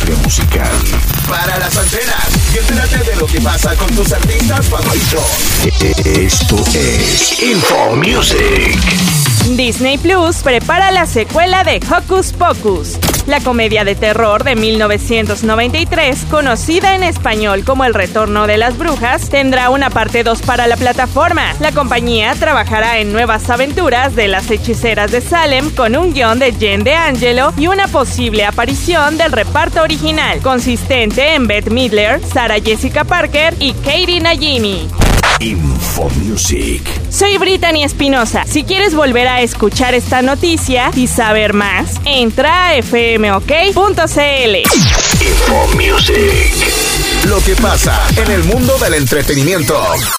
industria musical. Para las antenas y entérate de lo que pasa con tus artistas favoritos. Esto es Info Music. Disney Plus prepara la secuela de Hocus Pocus. La comedia de terror de 1993, conocida en español como El Retorno de las Brujas, tendrá una parte 2 para la plataforma. La compañía trabajará en nuevas aventuras de las hechiceras de Salem con un guión de Jen DeAngelo y una posible aparición del reparto original, consistente en Bette Midler, Sarah Jessica Parker y Katie Najimy. Info Music. Soy Brittany Espinosa. Si quieres volver a escuchar esta noticia y saber más, entra a fmok.cl. Info Music. Lo que pasa en el mundo del entretenimiento.